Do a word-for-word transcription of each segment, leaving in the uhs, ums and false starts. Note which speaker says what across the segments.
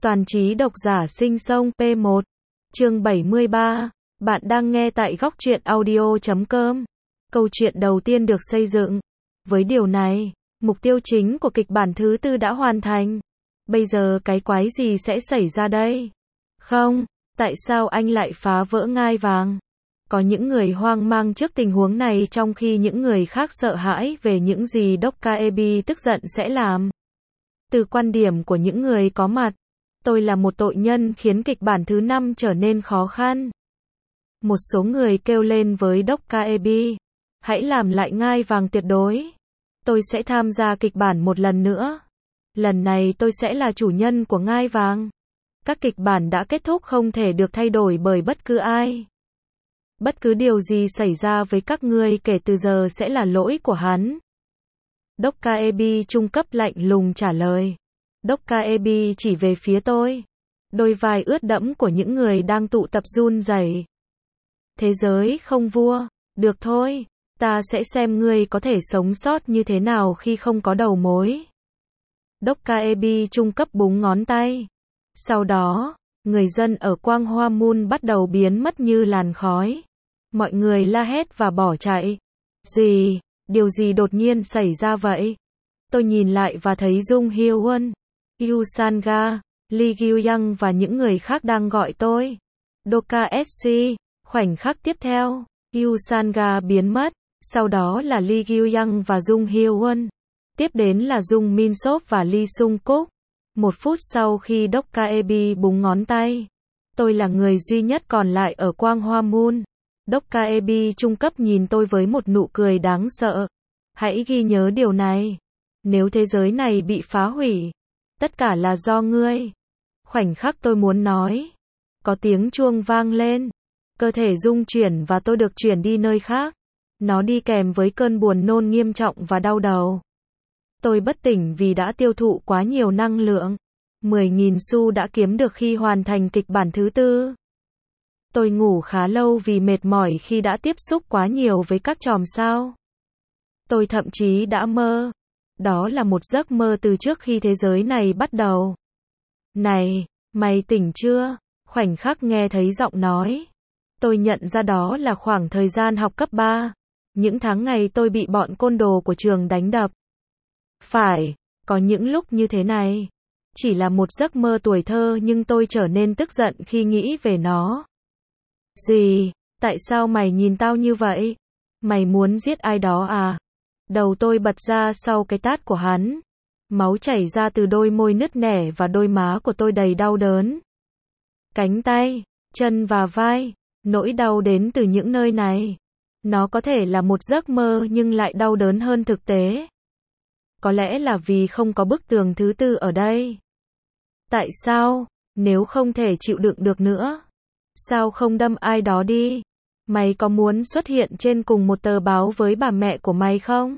Speaker 1: Toàn trí độc giả sinh sông P một. Chương bảy mươi ba. Bạn đang nghe tại góc truyện audio chấm com. Câu chuyện đầu tiên được xây dựng. Với điều này, mục tiêu chính của kịch bản thứ tư đã hoàn thành. Bây giờ cái quái gì sẽ xảy ra đây? Không, tại sao anh lại phá vỡ ngai vàng? Có những người hoang mang trước tình huống này trong khi những người khác sợ hãi về những gì Dokkaebi tức giận sẽ làm. Từ quan điểm của những người có mặt, tôi là một tội nhân khiến kịch bản thứ năm trở nên khó khăn. Một số người kêu lên với Dokkaebi, hãy làm lại ngai vàng tuyệt đối. Tôi sẽ tham gia kịch bản một lần nữa. Lần này tôi sẽ là chủ nhân của ngai vàng. Các kịch bản đã kết thúc không thể được thay đổi bởi bất cứ ai. Bất cứ điều gì xảy ra với các ngươi kể từ giờ sẽ là lỗi của hắn. Dokkaebi trung cấp lạnh lùng trả lời. Dokkaebi chỉ về phía tôi. Đôi vai ướt đẫm của những người đang tụ tập run rẩy. Thế giới không vua, được thôi, ta sẽ xem ngươi có thể sống sót như thế nào khi không có đầu mối. Dokkaebi trung cấp búng ngón tay. Sau đó, người dân ở Quang Hoa Moon bắt đầu biến mất như làn khói. Mọi người la hét và bỏ chạy. Gì? Điều gì đột nhiên xảy ra vậy? Tôi nhìn lại và thấy Jung Hyo-won, Yu Sanga, Lee Gyu-young và những người khác đang gọi tôi. Dokka ét xê. Khoảnh khắc tiếp theo, Yu Sanga biến mất, sau đó là Lee Gyu-young và Jung Hyo-won. Tiếp đến là Jung Min-sop và Lee Sung-kook. Một phút sau khi Dokkaebi búng ngón tay, tôi là người duy nhất còn lại ở Quang Hoa Moon. Dokkaebi trung cấp nhìn tôi với một nụ cười đáng sợ. Hãy ghi nhớ điều này. Nếu thế giới này bị phá hủy, tất cả là do ngươi. Khoảnh khắc tôi muốn nói, có tiếng chuông vang lên. Cơ thể rung chuyển và tôi được chuyển đi nơi khác. Nó đi kèm với cơn buồn nôn nghiêm trọng và đau đầu. Tôi bất tỉnh vì đã tiêu thụ quá nhiều năng lượng. mười nghìn xu đã kiếm được khi hoàn thành kịch bản thứ tư. Tôi ngủ khá lâu vì mệt mỏi khi đã tiếp xúc quá nhiều với các chòm sao. Tôi thậm chí đã mơ. Đó là một giấc mơ từ trước khi thế giới này bắt đầu. Này, mày tỉnh chưa? Khoảnh khắc nghe thấy giọng nói. Tôi nhận ra đó là khoảng thời gian học cấp ba. Những tháng ngày tôi bị bọn côn đồ của trường đánh đập. Phải, có những lúc như thế này. Chỉ là một giấc mơ tuổi thơ nhưng tôi trở nên tức giận khi nghĩ về nó. Gì? Tại sao mày nhìn tao như vậy? Mày muốn giết ai đó à? Đầu tôi bật ra sau cái tát của hắn. Máu chảy ra từ đôi môi nứt nẻ và đôi má của tôi đầy đau đớn. Cánh tay, chân và vai, nỗi đau đến từ những nơi này. Nó có thể là một giấc mơ nhưng lại đau đớn hơn thực tế. Có lẽ là vì không có bức tường thứ tư ở đây. Tại sao? Nếu không thể chịu đựng được nữa, sao không đâm ai đó đi? Mày có muốn xuất hiện trên cùng một tờ báo với bà mẹ của mày không?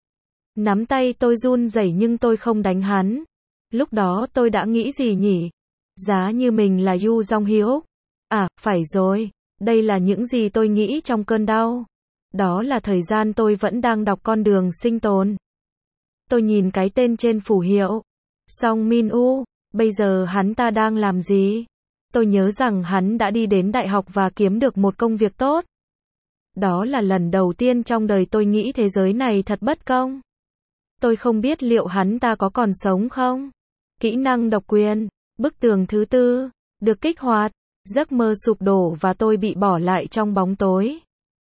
Speaker 1: Nắm tay tôi run rẩy nhưng tôi không đánh hắn. Lúc đó tôi đã nghĩ gì nhỉ? Giá như mình là Yu Jong-hyuk. À, phải rồi. Đây là những gì tôi nghĩ trong cơn đau. Đó là thời gian tôi vẫn đang đọc con đường sinh tồn. Tôi nhìn cái tên trên phù hiệu. Song Min-woo. Bây giờ hắn ta đang làm gì? Tôi nhớ rằng hắn đã đi đến đại học và kiếm được một công việc tốt. Đó là lần đầu tiên trong đời tôi nghĩ thế giới này thật bất công. Tôi không biết liệu hắn ta có còn sống không? Kỹ năng độc quyền, bức tường thứ tư, được kích hoạt, giấc mơ sụp đổ và tôi bị bỏ lại trong bóng tối.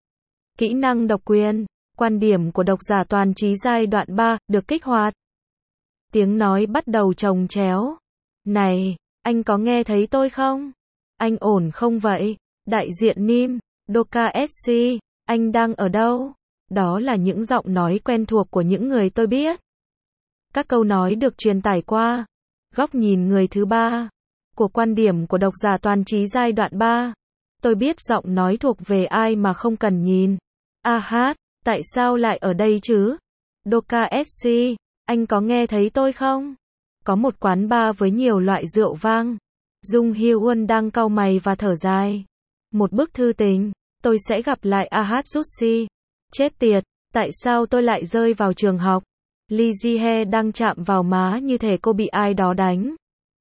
Speaker 1: Kỹ năng độc quyền, quan điểm của độc giả toàn trí giai đoạn ba, được kích hoạt. Tiếng nói bắt đầu chồng chéo. Này, anh có nghe thấy tôi không? Anh ổn không vậy? Đại diện Nim, Dokka ét xê, anh đang ở đâu? Đó là những giọng nói quen thuộc của những người tôi biết. Các câu nói được truyền tải qua góc nhìn người thứ ba của quan điểm của độc giả toàn trí giai đoạn ba. Tôi biết giọng nói thuộc về ai mà không cần nhìn. A hát, tại sao lại ở đây chứ? Dokka ét xê, anh có nghe thấy tôi không? Có một quán bar với nhiều loại rượu vang. Jung Hyo-won đang cau mày và thở dài. Một bức thư tình. Tôi sẽ gặp lại A hát Sushi. Chết tiệt, tại sao tôi lại rơi vào trường học? Lee Ji-hye đang chạm vào má như thể cô bị ai đó đánh.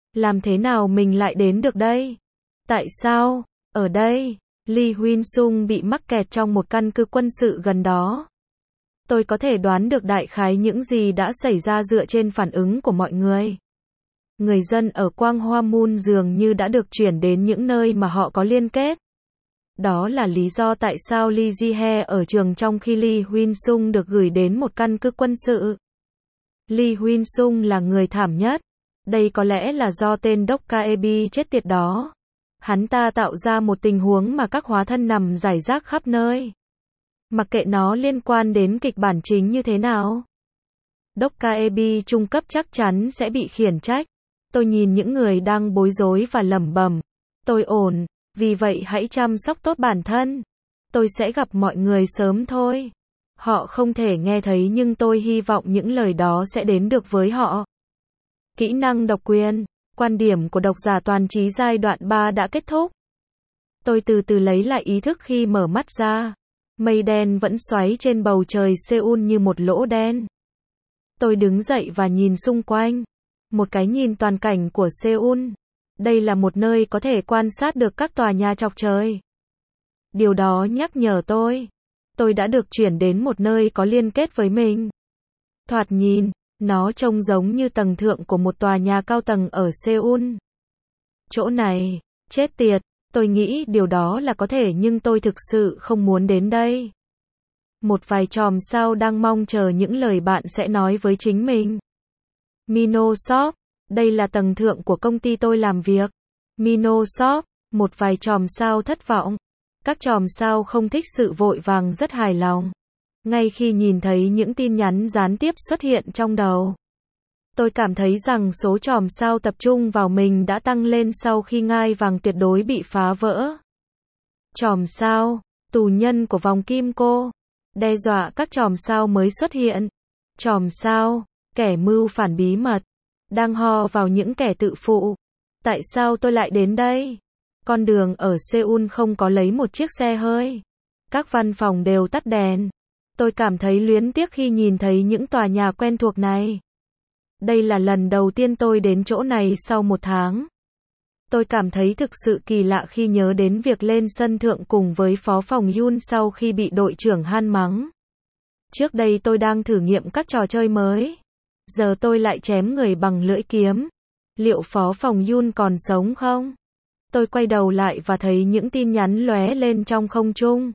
Speaker 1: Làm thế nào mình lại đến được đây? Tại sao? Ở đây, Lee Huynh Sung bị mắc kẹt trong một căn cứ quân sự gần đó. Tôi có thể đoán được đại khái những gì đã xảy ra dựa trên phản ứng của mọi người. Người dân ở Quang Hoa Moon dường như đã được chuyển đến những nơi mà họ có liên kết. Đó là lý do tại sao Lee Ji-hye ở trường trong khi Lee Huynh Sung được gửi đến một căn cứ quân sự. Lee Huynh Sung là người thảm nhất. Đây có lẽ là do tên Đốc Kaebi chết tiệt đó. Hắn ta tạo ra một tình huống mà các hóa thân nằm rải rác khắp nơi. Mặc kệ nó liên quan đến kịch bản chính như thế nào. Đốc Kaebi trung cấp chắc chắn sẽ bị khiển trách. Tôi nhìn những người đang bối rối và lẩm bẩm. Tôi ổn, vì vậy hãy chăm sóc tốt bản thân. Tôi sẽ gặp mọi người sớm thôi. Họ không thể nghe thấy nhưng tôi hy vọng những lời đó sẽ đến được với họ. Kỹ năng độc quyền. Quan điểm của độc giả toàn trí giai đoạn ba đã kết thúc. Tôi từ từ lấy lại ý thức khi mở mắt ra. Mây đen vẫn xoáy trên bầu trời Seoul như một lỗ đen. Tôi đứng dậy và nhìn xung quanh. Một cái nhìn toàn cảnh của Seoul. Đây là một nơi có thể quan sát được các tòa nhà chọc trời. Điều đó nhắc nhở tôi. Tôi đã được chuyển đến một nơi có liên kết với mình. Thoạt nhìn, nó trông giống như tầng thượng của một tòa nhà cao tầng ở Seoul. Chỗ này, chết tiệt, tôi nghĩ điều đó là có thể nhưng tôi thực sự không muốn đến đây. Một vài chòm sao đang mong chờ những lời bạn sẽ nói với chính mình. Minosoft, đây là tầng thượng của công ty tôi làm việc. Minosoft, một vài chòm sao thất vọng. Các chòm sao không thích sự vội vàng rất hài lòng. Ngay khi nhìn thấy những tin nhắn gián tiếp xuất hiện trong đầu. Tôi cảm thấy rằng số chòm sao tập trung vào mình đã tăng lên sau khi ngai vàng tuyệt đối bị phá vỡ. Chòm sao, tù nhân của vòng kim cô. Đe dọa các chòm sao mới xuất hiện. Chòm sao, kẻ mưu phản bí mật. Đang ho vào những kẻ tự phụ. Tại sao tôi lại đến đây? Con đường ở Seoul không có lấy một chiếc xe hơi. Các văn phòng đều tắt đèn. Tôi cảm thấy luyến tiếc khi nhìn thấy những tòa nhà quen thuộc này. Đây là lần đầu tiên tôi đến chỗ này sau một tháng. Tôi cảm thấy thực sự kỳ lạ khi nhớ đến việc lên sân thượng cùng với phó phòng Yoon sau khi bị đội trưởng Han mắng. Trước đây tôi đang thử nghiệm các trò chơi mới. Giờ tôi lại chém người bằng lưỡi kiếm. Liệu phó phòng Yoon còn sống không? Tôi quay đầu lại và thấy những tin nhắn lóe lên trong không trung.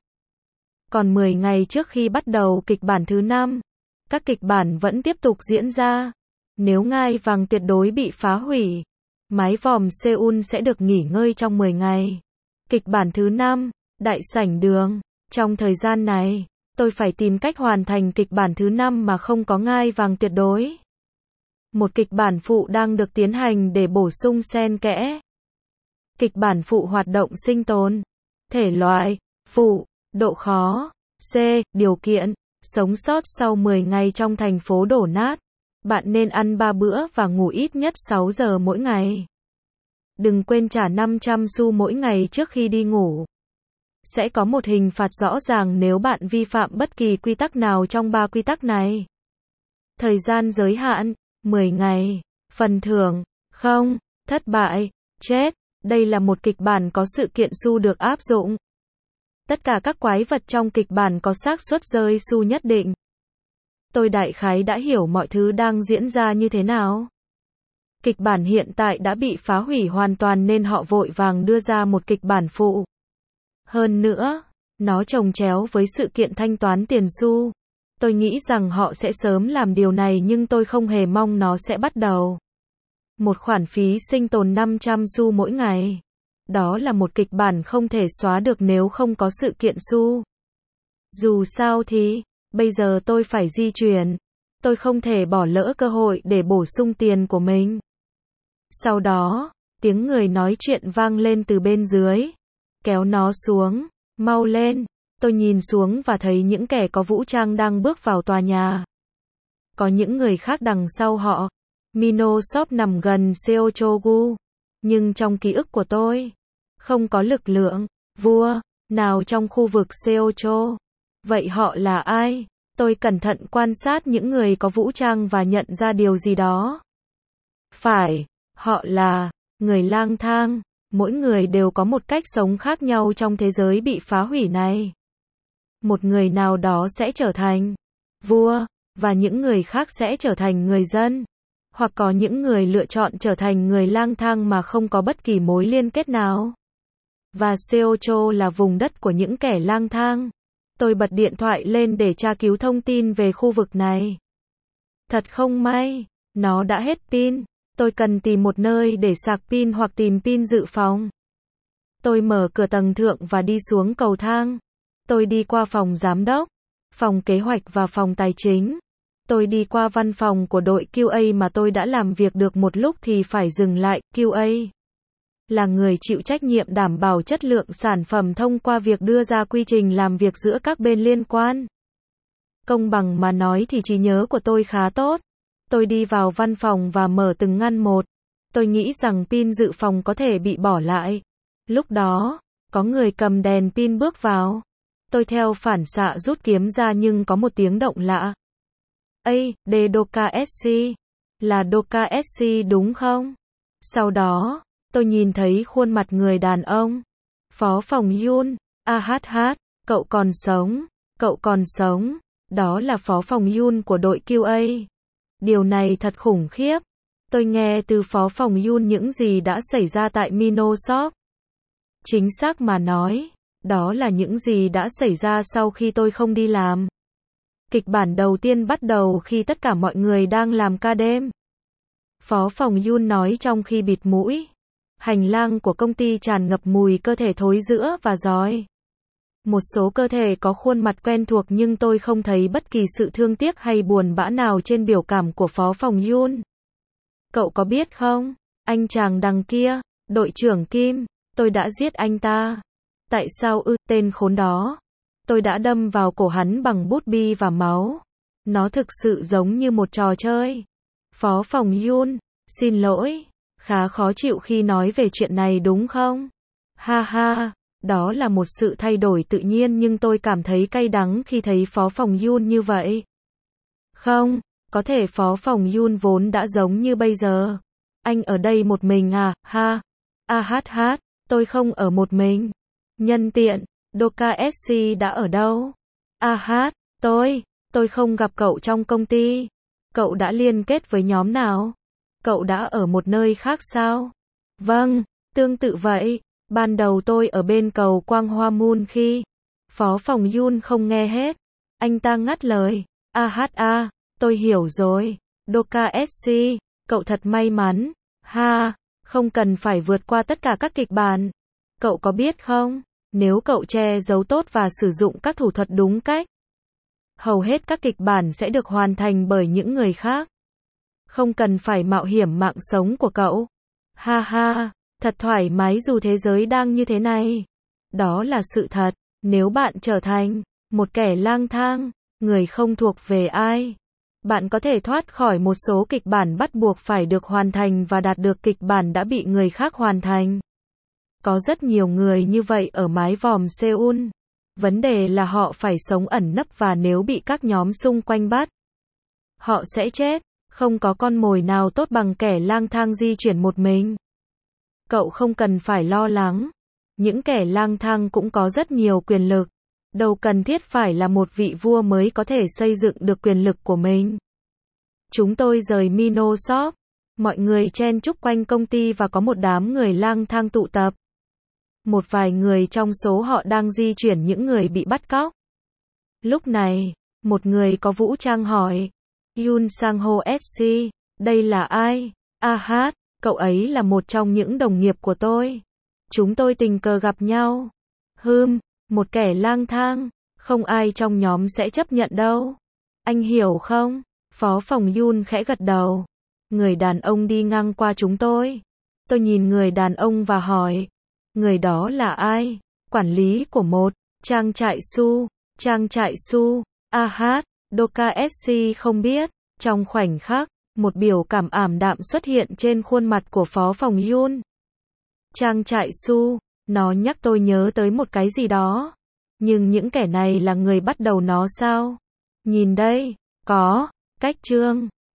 Speaker 1: Còn mười ngày trước khi bắt đầu kịch bản thứ năm, các kịch bản vẫn tiếp tục diễn ra. Nếu ngai vàng tuyệt đối bị phá hủy, mái vòm Seoul sẽ được nghỉ ngơi trong mười ngày. Kịch bản thứ năm, đại sảnh đường. Trong thời gian này, tôi phải tìm cách hoàn thành kịch bản thứ năm mà không có ngai vàng tuyệt đối. Một kịch bản phụ đang được tiến hành để bổ sung xen kẽ. Kịch bản phụ hoạt động sinh tồn. Thể loại, phụ, độ khó. C. Điều kiện, sống sót sau mười ngày trong thành phố đổ nát. Bạn nên ăn ba bữa và ngủ ít nhất sáu giờ mỗi ngày. Đừng quên trả năm trăm xu mỗi ngày trước khi đi ngủ. Sẽ có một hình phạt rõ ràng nếu bạn vi phạm bất kỳ quy tắc nào trong ba quy tắc này. Thời gian giới hạn, mười ngày. Phần thưởng, không, thất bại, chết. Đây là một kịch bản có sự kiện xu được áp dụng. Tất cả các quái vật trong kịch bản có xác suất rơi xu nhất định. Tôi đại khái đã hiểu mọi thứ đang diễn ra như thế nào. Kịch bản hiện tại đã bị phá hủy hoàn toàn nên họ vội vàng đưa ra một kịch bản phụ. Hơn nữa, nó chồng chéo với sự kiện thanh toán tiền xu. Tôi nghĩ rằng họ sẽ sớm làm điều này nhưng tôi không hề mong nó sẽ bắt đầu. Một khoản phí sinh tồn năm trăm xu mỗi ngày. Đó là một kịch bản không thể xóa được nếu không có sự kiện xu. Dù sao thì, bây giờ tôi phải di chuyển. Tôi không thể bỏ lỡ cơ hội để bổ sung tiền của mình. Sau đó, tiếng người nói chuyện vang lên từ bên dưới. Kéo nó xuống, mau lên. Tôi nhìn xuống và thấy những kẻ có vũ trang đang bước vào tòa nhà. Có những người khác đằng sau họ. Minosoft nằm gần Seochogu. Nhưng trong ký ức của tôi, không có lực lượng, vua, nào trong khu vực Seocho. Vậy họ là ai? Tôi cẩn thận quan sát những người có vũ trang và nhận ra điều gì đó. Phải, Họ là người lang thang, mỗi người đều có một cách sống khác nhau trong thế giới bị phá hủy này. Một người nào đó sẽ trở thành vua, và những người khác sẽ trở thành người dân. Hoặc có những người lựa chọn trở thành người lang thang mà không có bất kỳ mối liên kết nào. Và Seocho là vùng đất của những kẻ lang thang. Tôi bật điện thoại lên để tra cứu thông tin về khu vực này. Thật không may, nó đã hết pin. Tôi cần tìm một nơi để sạc pin hoặc tìm pin dự phòng. Tôi mở cửa tầng thượng và đi xuống cầu thang. Tôi đi qua phòng giám đốc, phòng kế hoạch và phòng tài chính. Tôi đi qua văn phòng của đội Q A mà tôi đã làm việc được một lúc thì phải dừng lại. Q A là người chịu trách nhiệm đảm bảo chất lượng sản phẩm thông qua việc đưa ra quy trình làm việc giữa các bên liên quan. Công bằng mà nói thì trí nhớ của tôi khá tốt. Tôi đi vào văn phòng và mở từng ngăn một. Tôi nghĩ rằng pin dự phòng có thể bị bỏ lại. Lúc đó, có người cầm đèn pin bước vào. Tôi theo phản xạ rút kiếm ra nhưng có một tiếng động lạ. Ây, de Doka ét xê. Là Doka ét xê đúng không? Sau đó, tôi nhìn thấy khuôn mặt người đàn ông. Phó phòng Yun. A hát hát, cậu còn sống. Cậu còn sống. Đó là phó phòng Yun của đội Q A. Điều này thật khủng khiếp. Tôi nghe từ phó phòng Yun những gì đã xảy ra tại Minosoft. Chính xác mà nói, đó là những gì đã xảy ra sau khi tôi không đi làm. Kịch bản đầu tiên bắt đầu khi tất cả mọi người đang làm ca đêm. Phó phòng Yun nói trong khi bịt mũi. Hành lang của công ty tràn ngập mùi cơ thể thối rữa và giòi. Một số cơ thể có khuôn mặt quen thuộc nhưng tôi không thấy bất kỳ sự thương tiếc hay buồn bã nào trên biểu cảm của phó phòng Yun. Cậu có biết không, anh chàng đằng kia, đội trưởng Kim, tôi đã giết anh ta. Tại sao ư, tên khốn đó. Tôi đã đâm vào cổ hắn bằng bút bi và máu. Nó thực sự giống như một trò chơi. Phó phòng Yun, xin lỗi, khá khó chịu khi nói về chuyện này đúng không? Ha ha, đó là một sự thay đổi tự nhiên nhưng tôi cảm thấy cay đắng khi thấy phó phòng Yun như vậy. Không, có thể phó phòng Yun vốn đã giống như bây giờ. Anh ở đây một mình à, ha. A hát hát, tôi không ở một mình. Nhân tiện, Doka ét xê đã ở đâu? A hát, tôi, tôi không gặp cậu trong công ty. Cậu đã liên kết với nhóm nào? Cậu đã ở một nơi khác sao? Vâng, tương tự vậy. Ban đầu tôi ở bên cầu Quang Hoa Moon khi phó phòng Yun không nghe hết. Anh ta ngắt lời. A hát a, tôi hiểu rồi. Doka ét xê, cậu thật may mắn. Ha, không cần phải vượt qua tất cả các kịch bản. Cậu có biết không, nếu cậu che giấu tốt và sử dụng các thủ thuật đúng cách, hầu hết các kịch bản sẽ được hoàn thành bởi những người khác. Không cần phải mạo hiểm mạng sống của cậu. Ha ha, thật thoải mái dù thế giới đang như thế này. Đó là sự thật, nếu bạn trở thành một kẻ lang thang, người không thuộc về ai, bạn có thể thoát khỏi một số kịch bản bắt buộc phải được hoàn thành và đạt được kịch bản đã bị người khác hoàn thành. Có rất nhiều người như vậy ở mái vòm Seoul. Vấn đề là họ phải sống ẩn nấp và nếu bị các nhóm xung quanh bắt, họ sẽ chết. Không có con mồi nào tốt bằng kẻ lang thang di chuyển một mình. Cậu không cần phải lo lắng. Những kẻ lang thang cũng có rất nhiều quyền lực. Đâu cần thiết phải là một vị vua mới có thể xây dựng được quyền lực của mình. Chúng tôi rời Minosoft. Mọi người chen chúc quanh công ty và có một đám người lang thang tụ tập. Một vài người trong số họ đang di chuyển những người bị bắt cóc. Lúc này, một người có vũ trang hỏi. Yun Sang-ho ét xê, đây là ai? A hát, cậu ấy là một trong những đồng nghiệp của tôi. Chúng tôi tình cờ gặp nhau. Hừm, một kẻ lang thang, không ai trong nhóm sẽ chấp nhận đâu. Anh hiểu không? Phó phòng Yun khẽ gật đầu. Người đàn ông đi ngang qua chúng tôi. Tôi nhìn người đàn ông và hỏi. Người đó là ai? Quản lý của một trang trại su. Trang trại su. A hát, Doka ét xê không biết. Trong khoảnh khắc, một biểu cảm ảm đạm xuất hiện trên khuôn mặt của phó phòng Yun. Trang trại su, nó nhắc tôi nhớ tới một cái gì đó. Nhưng những kẻ này là người bắt đầu nó sao? Nhìn đây, có, cách chương.